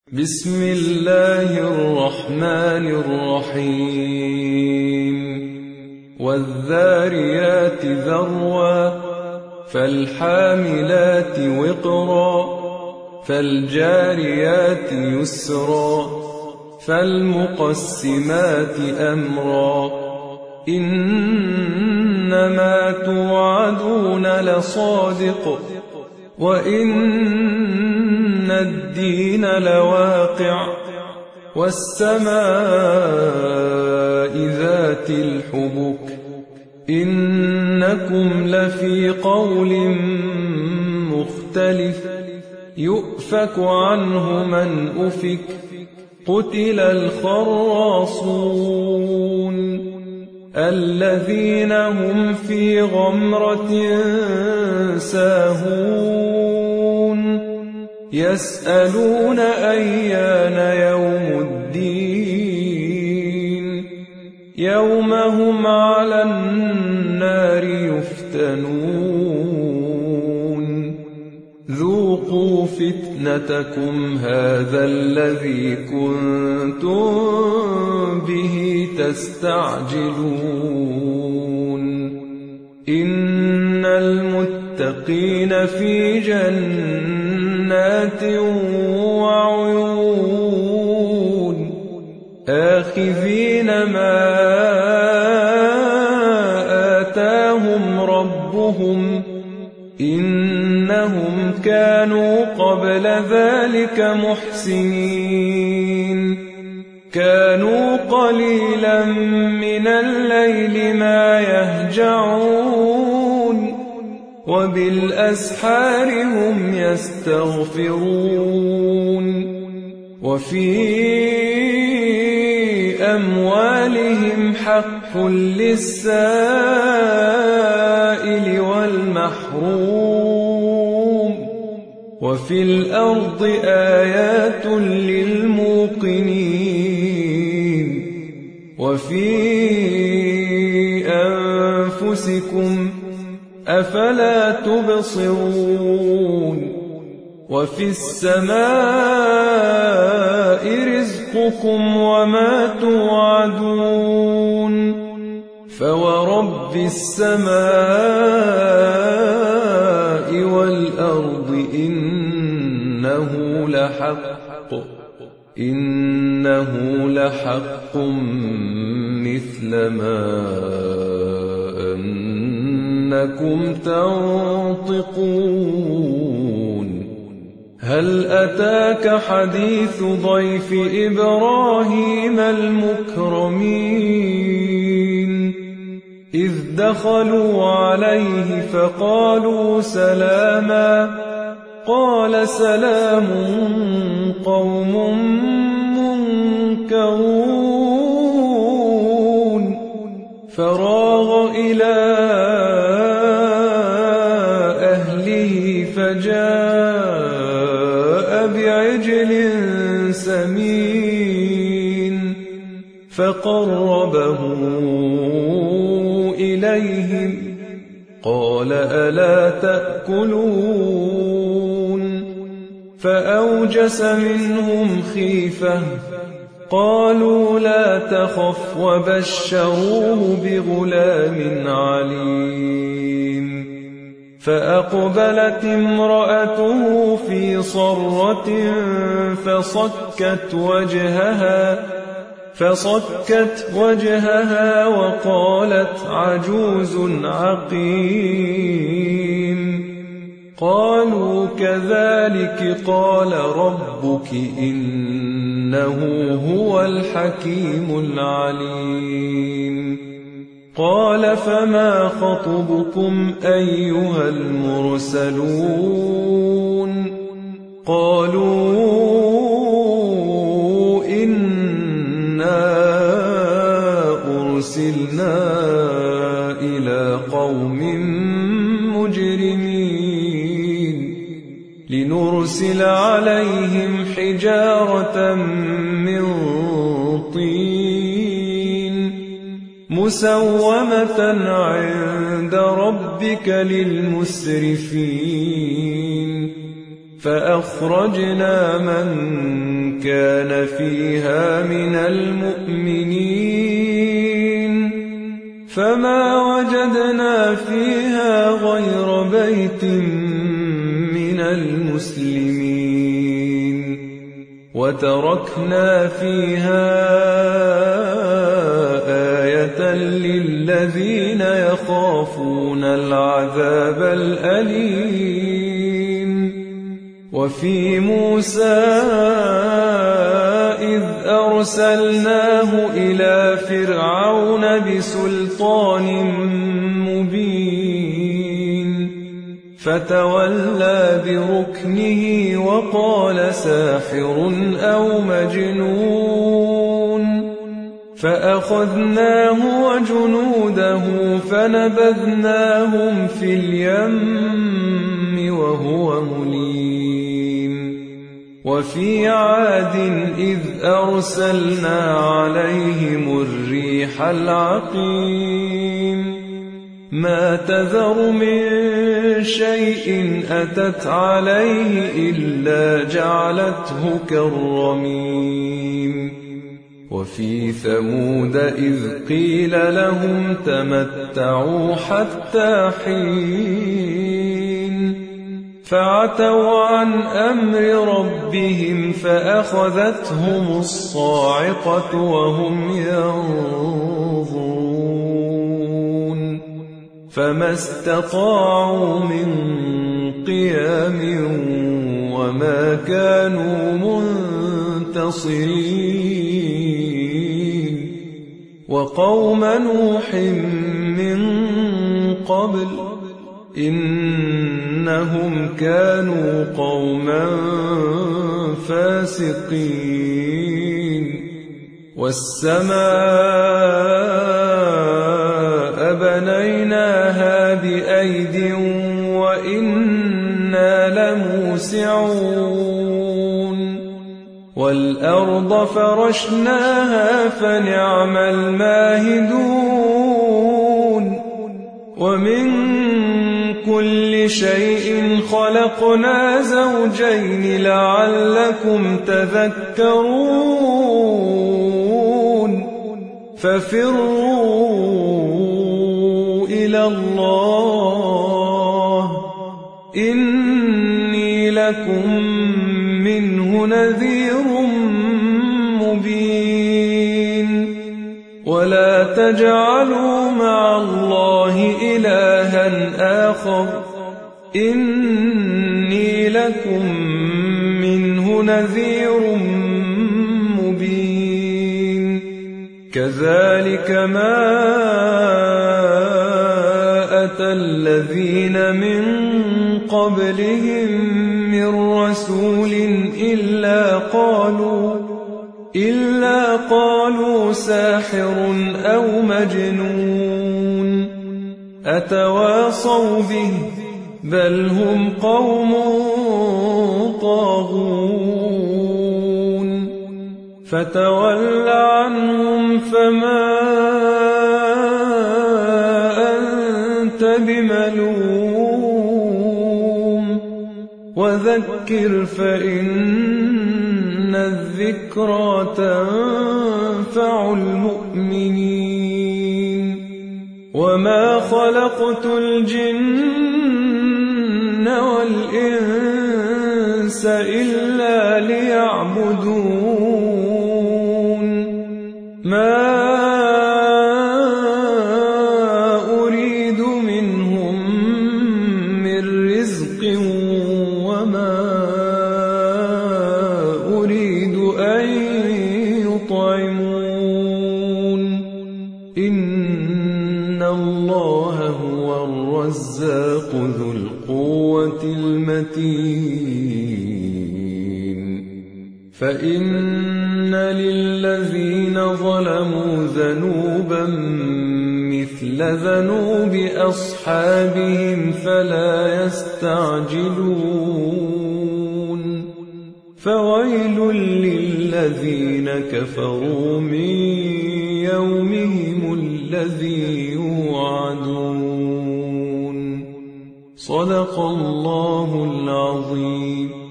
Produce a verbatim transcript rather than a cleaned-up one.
بسم الله الرحمن الرحيم والذاريات ذروا فالحاملات وقرا فالجاريات يسرا فالمقسمات أمرا إنما توعدون لصادق وإن الدين لواقع والسماء ذات الحبك إنكم لفي قول مختلف يؤفك عنه من أفك قتل الخراصون الذين هم في غمرة ساهون يسألون أيان يوم الدين يوم هم على النار يفتنون ذوقوا فتنتكم هذا الذي كنتم به تستعجلون إن المتقين في جنات وعيون آخذين ما آتاهم ربهم إنهم كانوا قبل ذلك محسنين كانوا قليلا من الليل ما يهجعون وبالأسحار هم يستغفرون وفي أموالهم حق للسائل والمحروم وفي الأرض آيات للموقنين وفي أنفسكم أفلا تبصرون وفي السماء رزقكم وما توعدون فورب السماء والأرض إنه لحق إنه لحق مثل ما أنكم تنطقون هل أتاك حديث ضيف إبراهيم المكرمين إذ دخلوا عليه فقالوا سلاما قال سلام قوم منكرون فراغ إلى أهله فجاء بعجل سمين فقربه إليهم قال ألا تأكلون فأوجس منهم خيفة قالوا لا تخف وبشروه بغلام عليم فأقبلت امرأته في صرة فصكت وجهها فصكت وجهها وقالت عجوز عقيم قالوا كذلك قال ربك إنه هو الحكيم العليم قال فما خطبكم أيها المرسلون قالوا إنا أرسلنا إلى قوم مجرمين لنرسل عليهم حجارة من طين مسومة عند ربك للمسرفين فأخرجنا من كان فيها من المؤمنين فما وجدنا فيها غير بيت من المسلمين وتركنا فيها آية للذين يخافون العذاب الأليم وفي موسى إذ أرسلناه إلى فرعون بسلطان مبين فتولى بركنه وقال ساحر أو مجنون فأخذناه وجنوده فنبذناهم في اليم وهو مليم وفي عاد إذ أرسلنا عليهم الريح العقيم ما تذر من شيء أتت عليه إلا جعلته كالرميم وفي ثمود إذ قيل لهم تمتعوا حتى حين فعتوا عن أمر ربهم فأخذتهم الصاعقة وهم ينظرون فما استطاعوا من قيام وما كانوا منتصرين وقوم نوح من قبل إنهم كانوا قوما فاسقين والسماء بنيناها بأيد وإنا لموسعون والأرض فرشناها فنعم الماهدون ومن كل شيء خلقنا زوجين لعلكم تذكرون ففروا إلى الله إني لكم منه نذير مبين ولا تجعلوا مع الله إلها آخر إني لكم منه نذير مبين كذلك ما أتى الذين من قبلهم من رسول إلا قالوا إلا قالوا ساحر أو مجنون أتواصوا به بل هم قوم طاغون فتول عنهم فما أنت بملوم وذكر فإن الذكرى تنفع المؤمنين وما خلقت الجن والإنس إلا ليعبدون ما أريد منهم من رزق وما أريد أن يطعمون إن الله هو الرزاق ذو القوة المتين فإن للذين ظلموا ذنوبا مثل ذنوب أصحابهم فلا يستعجلون فويل للذين كفروا من يومهم الذي يوعدون صدق الله العظيم.